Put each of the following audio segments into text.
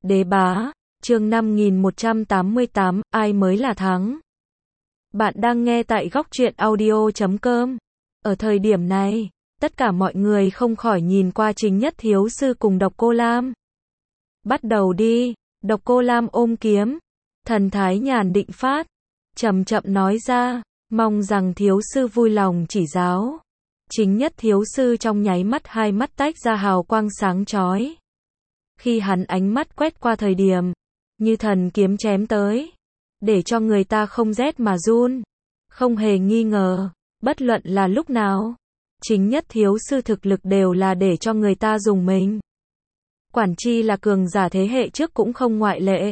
Đế bá, chương 5188, ai mới là thắng? Bạn đang nghe tại góc truyện audio.com. Ở thời điểm này, tất cả mọi người không khỏi nhìn qua Chính Nhất Thiếu Sư cùng Độc Cô Lam. Bắt đầu đi, Độc Cô Lam ôm kiếm, thần thái nhàn định phát, chậm chậm nói ra, mong rằng thiếu sư vui lòng chỉ giáo. Chính Nhất Thiếu Sư trong nháy mắt hai mắt tách ra hào quang sáng chói. Khi hắn ánh mắt quét qua thời điểm, như thần kiếm chém tới, để cho người ta không rét mà run. Không hề nghi ngờ, bất luận là lúc nào, Chính Nhất Thiếu Sư thực lực đều là để cho người ta dùng mình. Quản chi là cường giả thế hệ trước cũng không ngoại lệ.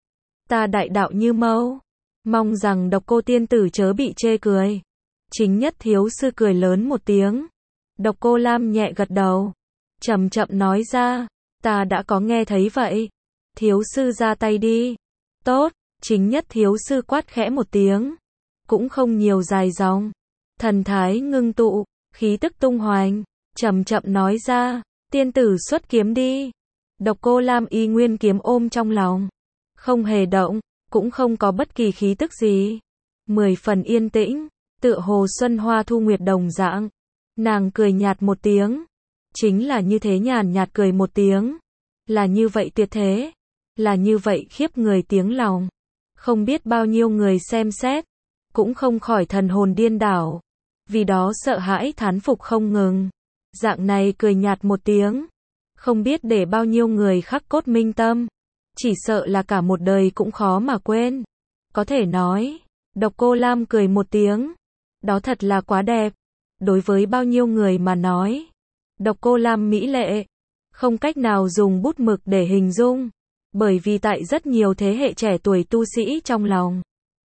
Ta đại đạo như mâu, mong rằng Độc Cô tiên tử chớ bị chê cười. Chính Nhất Thiếu Sư cười lớn một tiếng. Độc Cô Lam nhẹ gật đầu, chậm chậm nói ra, ta đã có nghe thấy vậy. Thiếu sư ra tay đi. Tốt, Chính Nhất Thiếu Sư quát khẽ một tiếng, cũng không nhiều dài dòng, thần thái ngưng tụ, khí tức tung hoành, chậm chậm nói ra, tiên tử xuất kiếm đi. Độc Cô Lam y nguyên kiếm ôm trong lòng, không hề động, cũng không có bất kỳ khí tức gì, 10 phần yên tĩnh, tựa hồ xuân hoa thu nguyệt đồng dạng. Nàng cười nhạt một tiếng, chính là như thế nhàn nhạt cười một tiếng, là như vậy tuyệt thế, là như vậy khiếp người tiếng lòng. Không biết bao nhiêu người xem xét, cũng không khỏi thần hồn điên đảo, vì đó sợ hãi thán phục không ngừng. Dạng này cười nhạt một tiếng, không biết để bao nhiêu người khắc cốt minh tâm, chỉ sợ là cả một đời cũng khó mà quên. Có thể nói, Độc Cô Lam cười một tiếng, đó thật là quá đẹp. Đối với bao nhiêu người mà nói, Độc Cô Lam mỹ lệ, không cách nào dùng bút mực để hình dung, bởi vì tại rất nhiều thế hệ trẻ tuổi tu sĩ trong lòng,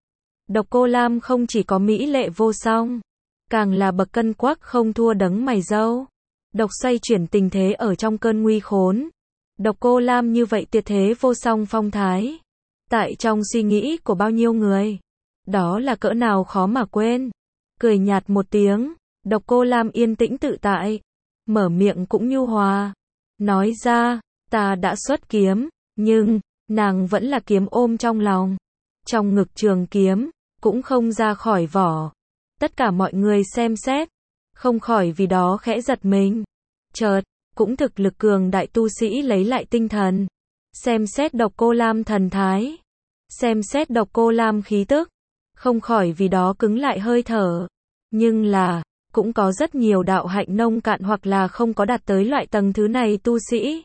Độc Cô Lam không chỉ có mỹ lệ vô song, càng là bậc cân quắc không thua đấng mày râu. Độc xoay chuyển tình thế ở trong cơn nguy khốn. Độc Cô Lam như vậy tuyệt thế vô song phong thái, tại trong suy nghĩ của bao nhiêu người, đó là cỡ nào khó mà quên. Cười nhạt một tiếng, Độc Cô Lam yên tĩnh tự tại, mở miệng cũng nhu hòa, nói ra, ta đã xuất kiếm, nhưng, nàng vẫn là kiếm ôm trong lòng. Trong ngực trường kiếm, cũng không ra khỏi vỏ. Tất cả mọi người xem xét, không khỏi vì đó khẽ giật mình. Chợt, cũng thực lực cường đại tu sĩ lấy lại tinh thần, xem xét Độc Cô Lam thần thái, xem xét Độc Cô Lam khí tức, không khỏi vì đó cứng lại hơi thở. Nhưng là, cũng có rất nhiều đạo hạnh nông cạn hoặc là không có đạt tới loại tầng thứ này tu sĩ.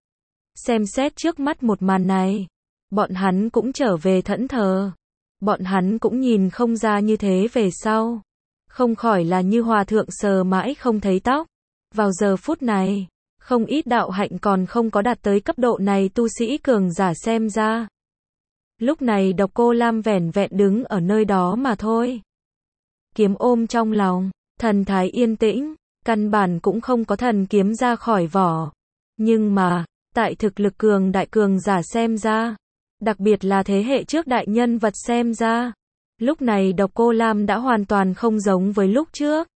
Xem xét trước mắt một màn này, bọn hắn cũng trở về thẫn thờ. Bọn hắn cũng nhìn không ra như thế về sau, không khỏi là như hòa thượng sờ mãi không thấy tóc. Vào giờ phút này, không ít đạo hạnh còn không có đạt tới cấp độ này tu sĩ cường giả xem ra. Lúc này Độc Cô Lam vẻn vẹn đứng ở nơi đó mà thôi. Kiếm ôm trong lòng, thần thái yên tĩnh, căn bản cũng không có thần kiếm ra khỏi vỏ. Nhưng mà, tại thực lực cường đại cường giả xem ra, đặc biệt là thế hệ trước đại nhân vật xem ra, lúc này Độc Cô Lam đã hoàn toàn không giống với lúc trước.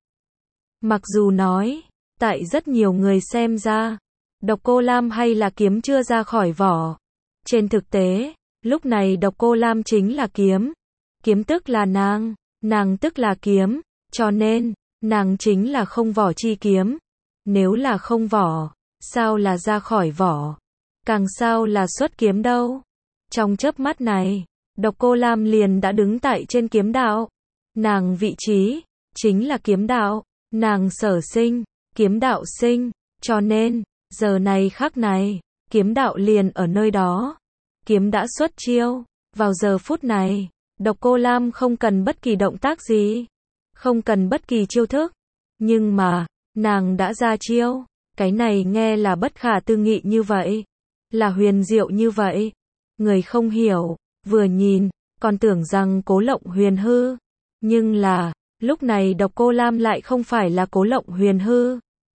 Mặc dù nói, tại rất nhiều người xem ra, Độc Cô Lam hay là kiếm chưa ra khỏi vỏ. Trên thực tế, lúc này Độc Cô Lam chính là kiếm. Kiếm tức là nàng tức là kiếm, cho nên, nàng chính là không vỏ chi kiếm. Nếu là không vỏ, sao là ra khỏi vỏ? Càng sao là xuất kiếm đâu? Trong chớp mắt này, Độc Cô Lam liền đã đứng tại trên kiếm đạo. Nàng vị trí, chính là kiếm đạo. Nàng sở sinh, kiếm đạo sinh, cho nên, giờ này khắc này, kiếm đạo liền ở nơi đó. Kiếm đã xuất chiêu, vào giờ phút này, Độc Cô Lam không cần bất kỳ động tác gì, không cần bất kỳ chiêu thức, nhưng mà, nàng đã ra chiêu. Cái này nghe là bất khả tư nghị như vậy, là huyền diệu như vậy. Người không hiểu, vừa nhìn, còn tưởng rằng Cố Lộng Huyền hư, nhưng là, lúc này Độc Cô Lam lại không phải là Cố Lộng Huyền hư.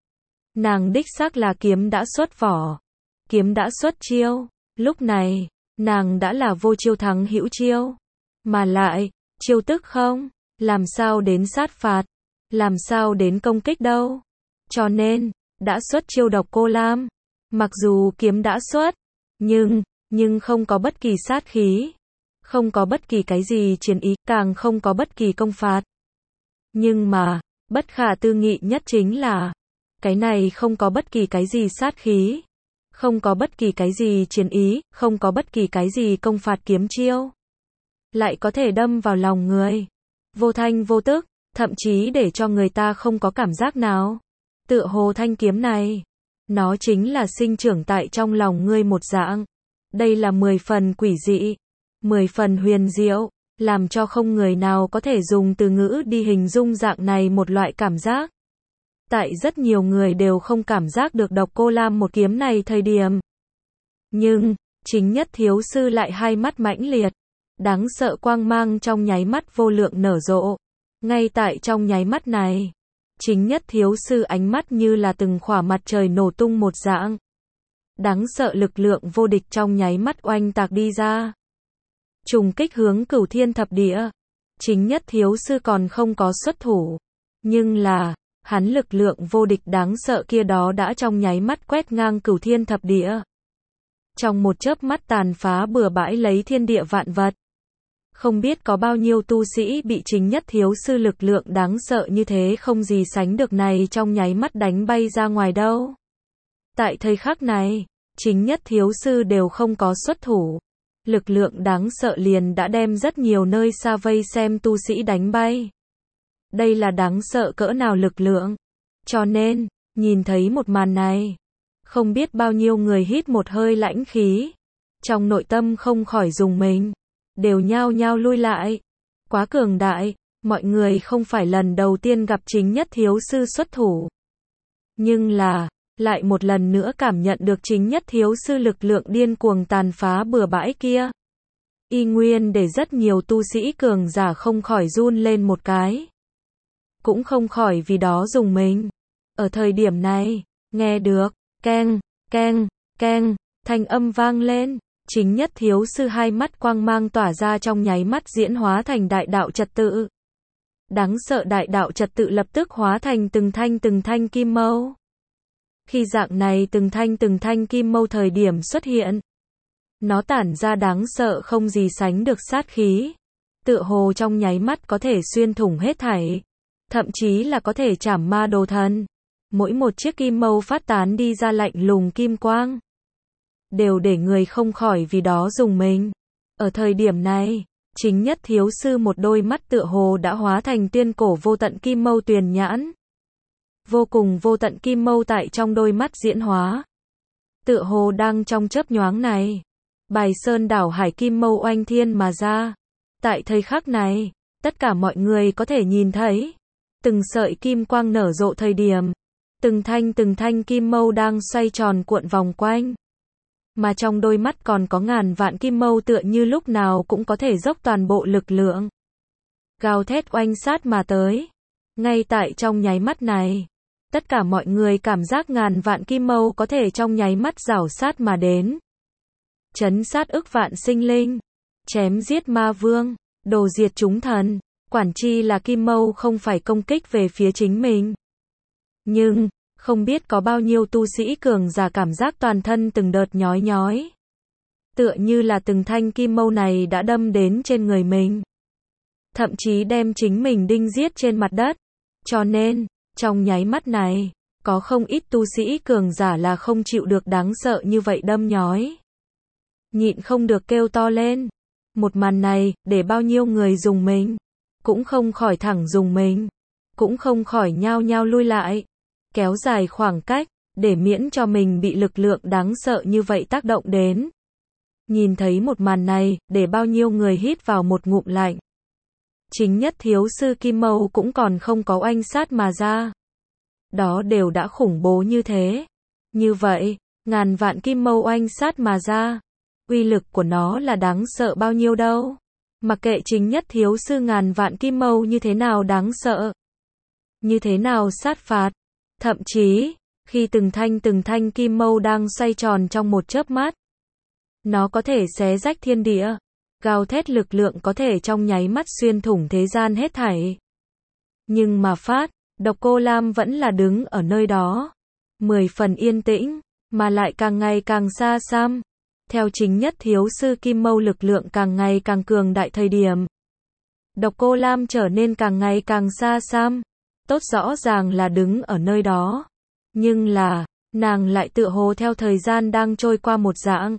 Nàng đích xác là kiếm đã xuất vỏ, kiếm đã xuất chiêu. Lúc này, nàng đã là vô chiêu thắng hữu chiêu, mà lại, chiêu tức không, làm sao đến sát phạt, làm sao đến công kích đâu. Cho nên, đã xuất chiêu Độc Cô Lam, mặc dù kiếm đã xuất, nhưng nhưng không có bất kỳ sát khí, không có bất kỳ cái gì chiến ý, càng không có bất kỳ công phạt. Nhưng mà, bất khả tư nghị nhất chính là, cái này không có bất kỳ cái gì sát khí, không có bất kỳ cái gì chiến ý, không có bất kỳ cái gì công phạt kiếm chiêu, lại có thể đâm vào lòng người, vô thanh vô tức, thậm chí để cho người ta không có cảm giác nào. Tựa hồ thanh kiếm này, nó chính là sinh trưởng tại trong lòng ngươi một dạng. Đây là 10 phần quỷ dị, 10 phần huyền diệu, làm cho không người nào có thể dùng từ ngữ đi hình dung dạng này một loại cảm giác. Tại rất nhiều người đều không cảm giác được Độc Cô Lam một kiếm này thời điểm. Nhưng, chính Nhất Thiếu Sư lại hai mắt mãnh liệt, đáng sợ quang mang trong nháy mắt vô lượng nở rộ. Ngay tại trong nháy mắt này, chính Nhất Thiếu Sư ánh mắt như là từng khỏa mặt trời nổ tung một dạng. Đáng sợ lực lượng vô địch trong nháy mắt oanh tạc đi ra. Trùng kích hướng Cửu Thiên Thập Địa. Chính Nhất Thiếu Sư còn không có xuất thủ. Nhưng là, hắn lực lượng vô địch đáng sợ kia đó đã trong nháy mắt quét ngang Cửu Thiên Thập Địa. Trong một chớp mắt tàn phá bừa bãi lấy thiên địa vạn vật. Không biết có bao nhiêu tu sĩ bị chính Nhất Thiếu Sư lực lượng đáng sợ như thế không gì sánh được này trong nháy mắt đánh bay ra ngoài đâu. Tại thời khắc này, chính Nhất Thiếu Sư đều không có xuất thủ. Lực lượng đáng sợ liền đã đem rất nhiều nơi xa vây xem tu sĩ đánh bay. Đây là đáng sợ cỡ nào lực lượng. Cho nên, nhìn thấy một màn này, không biết bao nhiêu người hít một hơi lãnh khí. Trong nội tâm không khỏi rùng mình, đều nhao nhao lui lại. Quá cường đại, mọi người không phải lần đầu tiên gặp chính Nhất Thiếu Sư xuất thủ. Nhưng là, lại một lần nữa cảm nhận được chính Nhất Thiếu Sư lực lượng điên cuồng tàn phá bừa bãi kia. Y nguyên để rất nhiều tu sĩ cường giả không khỏi run lên một cái. Cũng không khỏi vì đó rùng mình. Ở thời điểm này, nghe được, keng, keng, keng, thanh âm vang lên. Chính Nhất Thiếu Sư hai mắt quang mang tỏa ra trong nháy mắt diễn hóa thành đại đạo trật tự. Đáng sợ đại đạo trật tự lập tức hóa thành từng thanh kim mâu. Khi dạng này từng thanh kim mâu thời điểm xuất hiện, nó tản ra đáng sợ không gì sánh được sát khí. Tựa hồ trong nháy mắt có thể xuyên thủng hết thảy. Thậm chí là có thể chảm ma đồ thần. Mỗi một chiếc kim mâu phát tán đi ra lạnh lùng kim quang. Đều để người không khỏi vì đó rùng mình. Ở thời điểm này, chính Nhất Thiếu Sư một đôi mắt tựa hồ đã hóa thành tuyên cổ vô tận kim mâu tuyền nhãn. Vô cùng vô tận kim mâu tại trong đôi mắt diễn hóa. Tựa hồ đang trong chớp nhoáng này. Bài sơn đảo hải kim mâu oanh thiên mà ra. Tại thời khắc này, tất cả mọi người có thể nhìn thấy. Từng sợi kim quang nở rộ thời điểm. Từng thanh kim mâu đang xoay tròn cuộn vòng quanh. Mà trong đôi mắt còn có ngàn vạn kim mâu tựa như lúc nào cũng có thể dốc toàn bộ lực lượng. Gào thét oanh sát mà tới. Ngay tại trong nháy mắt này, tất cả mọi người cảm giác ngàn vạn kim mâu có thể trong nháy mắt rảo sát mà đến. Chấn sát ức vạn sinh linh. Chém giết ma vương. Đồ diệt chúng thần. Quản chi là kim mâu không phải công kích về phía chính mình. Nhưng, không biết có bao nhiêu tu sĩ cường giả cảm giác toàn thân từng đợt nhói nhói. Tựa như là từng thanh kim mâu này đã đâm đến trên người mình. Thậm chí đem chính mình đinh giết trên mặt đất. Cho nên, trong nháy mắt này, có không ít tu sĩ cường giả là không chịu được đáng sợ như vậy đâm nhói. Nhịn không được kêu to lên. Một màn này, để bao nhiêu người rùng mình. Cũng không khỏi thẳng rùng mình. Cũng không khỏi nhao nhao lui lại. Kéo dài khoảng cách, để miễn cho mình bị lực lượng đáng sợ như vậy tác động đến. Nhìn thấy một màn này, để bao nhiêu người hít vào một ngụm lạnh. Chính Nhất Thiếu Sư kim mâu cũng còn không có oanh sát mà ra. Đó đều đã khủng bố như thế. Như vậy, ngàn vạn kim mâu oanh sát mà ra. Uy lực của nó là đáng sợ bao nhiêu đâu. Mặc kệ chính Nhất Thiếu Sư ngàn vạn kim mâu như thế nào đáng sợ. Như thế nào sát phạt. Thậm chí, khi từng thanh kim mâu đang xoay tròn trong một chớp mắt. Nó có thể xé rách thiên địa. Gào thét lực lượng có thể trong nháy mắt xuyên thủng thế gian hết thảy. Nhưng mà Độc Cô Lam vẫn là đứng ở nơi đó. 10 phần yên tĩnh, mà lại càng ngày càng xa xăm. Theo chính nhất thiếu sư Kim Mâu lực lượng càng ngày càng cường đại thời điểm, Độc Cô Lam trở nên càng ngày càng xa xăm. Tốt rõ ràng là đứng ở nơi đó. Nhưng là, nàng lại tựa hồ theo thời gian đang trôi qua một dạng.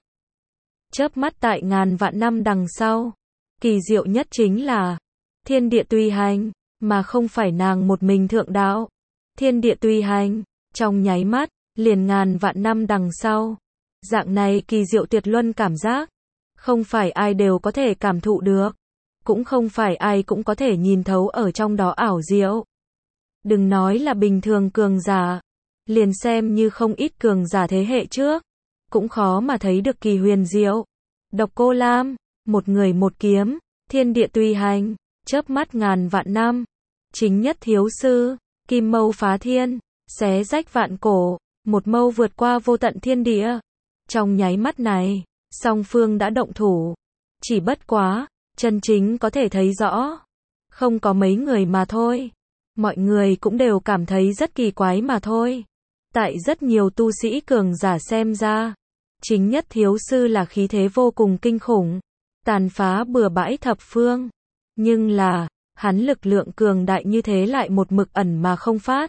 Chớp mắt tại ngàn vạn năm đằng sau. Kỳ diệu nhất chính là, thiên địa tùy hành, mà không phải nàng một mình thượng đạo. Thiên địa tùy hành, trong nháy mắt, liền ngàn vạn năm đằng sau. Dạng này kỳ diệu tuyệt luân cảm giác, không phải ai đều có thể cảm thụ được. Cũng không phải ai cũng có thể nhìn thấu ở trong đó ảo diệu. Đừng nói là bình thường cường giả, liền xem như không ít cường giả thế hệ trước, cũng khó mà thấy được kỳ huyền diệu. Độc Cô Lam, một người một kiếm, thiên địa tùy hành, chớp mắt ngàn vạn năm. Chính nhất thiếu sư, Kim Mâu phá thiên, xé rách vạn cổ, một mâu vượt qua vô tận thiên địa. Trong nháy mắt này, song phương đã động thủ. Chỉ bất quá, chân chính có thể thấy rõ, không có mấy người mà thôi. Mọi người cũng đều cảm thấy rất kỳ quái mà thôi. Tại rất nhiều tu sĩ cường giả xem ra, chính nhất thiếu sư là khí thế vô cùng kinh khủng, tàn phá bừa bãi thập phương. Nhưng là, hắn lực lượng cường đại như thế lại một mực ẩn mà không phát.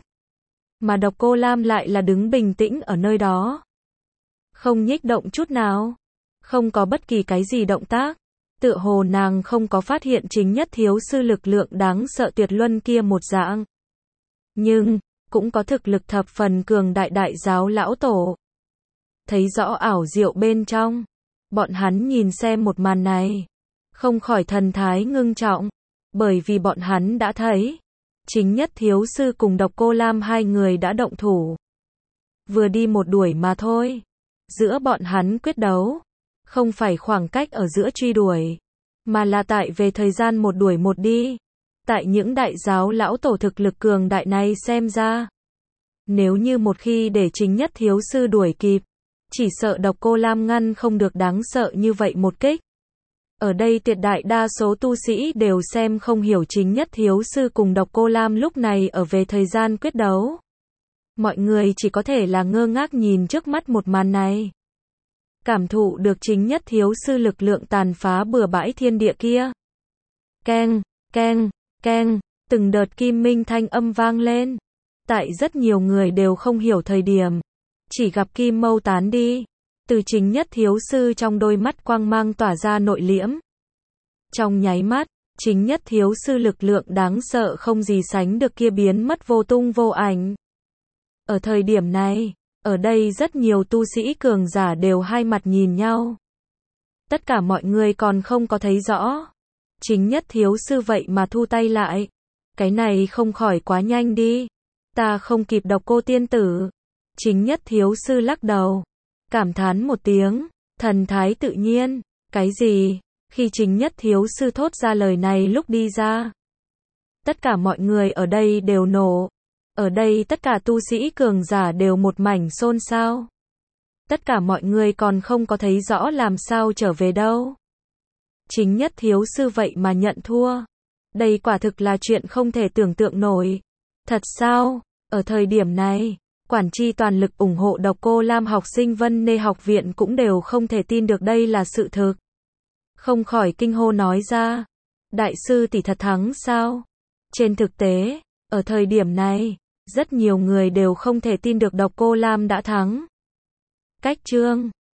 Mà Độc Cô Lam lại là đứng bình tĩnh ở nơi đó. Không nhích động chút nào. Không có bất kỳ cái gì động tác. Tựa hồ nàng không có phát hiện chính nhất thiếu sư lực lượng đáng sợ tuyệt luân kia một dạng. Nhưng, cũng có thực lực thập phần cường đại đại giáo lão tổ. Thấy rõ ảo diệu bên trong. Bọn hắn nhìn xem một màn này. Không khỏi thần thái ngưng trọng. Bởi vì bọn hắn đã thấy. Chính nhất thiếu sư cùng Độc Cô Lam hai người đã động thủ. Vừa đi một đuổi mà thôi. Giữa bọn hắn quyết đấu. Không phải khoảng cách ở giữa truy đuổi. Mà là tại về thời gian một đuổi một đi. Tại những đại giáo lão tổ thực lực cường đại này xem ra. Nếu như một khi để chính nhất thiếu sư đuổi kịp. Chỉ sợ Độc Cô Lam ngăn không được đáng sợ như vậy một kích. Ở đây tuyệt đại đa số tu sĩ đều xem không hiểu chính nhất thiếu sư cùng Độc Cô Lam lúc này ở về thời gian quyết đấu. Mọi người chỉ có thể là ngơ ngác nhìn trước mắt một màn này. Cảm thụ được chính nhất thiếu sư lực lượng tàn phá bừa bãi thiên địa kia. Keng, keng, keng, từng đợt kim minh thanh âm vang lên. Tại rất nhiều người đều không hiểu thời điểm. Chỉ gặp kim mâu tán đi. Từ chính nhất thiếu sư trong đôi mắt quang mang tỏa ra nội liễm. Trong nháy mắt, chính nhất thiếu sư lực lượng đáng sợ không gì sánh được kia biến mất vô tung vô ảnh. Ở thời điểm này, ở đây rất nhiều tu sĩ cường giả đều hai mặt nhìn nhau. Tất cả mọi người còn không có thấy rõ. Chính nhất thiếu sư vậy mà thu tay lại. Cái này không khỏi quá nhanh đi. Ta không kịp Độc Cô tiên tử. Chính nhất thiếu sư lắc đầu. Cảm thán một tiếng, thần thái tự nhiên. Cái gì? Khi chính nhất thiếu sư thốt ra lời này lúc đi ra. Tất cả mọi người ở đây đều nổ. Ở đây tất cả tu sĩ cường giả đều một mảnh xôn xao. Tất cả mọi người còn không có thấy rõ làm sao trở về đâu. Chính nhất thiếu sư vậy mà nhận thua. Đây quả thực là chuyện không thể tưởng tượng nổi. Thật sao? Ở thời điểm này, quản tri toàn lực ủng hộ Độc Cô Lam học sinh Vân Nê học viện cũng đều không thể tin được đây là sự thực. Không khỏi kinh hô nói ra. Đại sư tỷ thật thắng sao? Trên thực tế, ở thời điểm này, rất nhiều người đều không thể tin được Độc Cô Lam đã thắng. Cách chương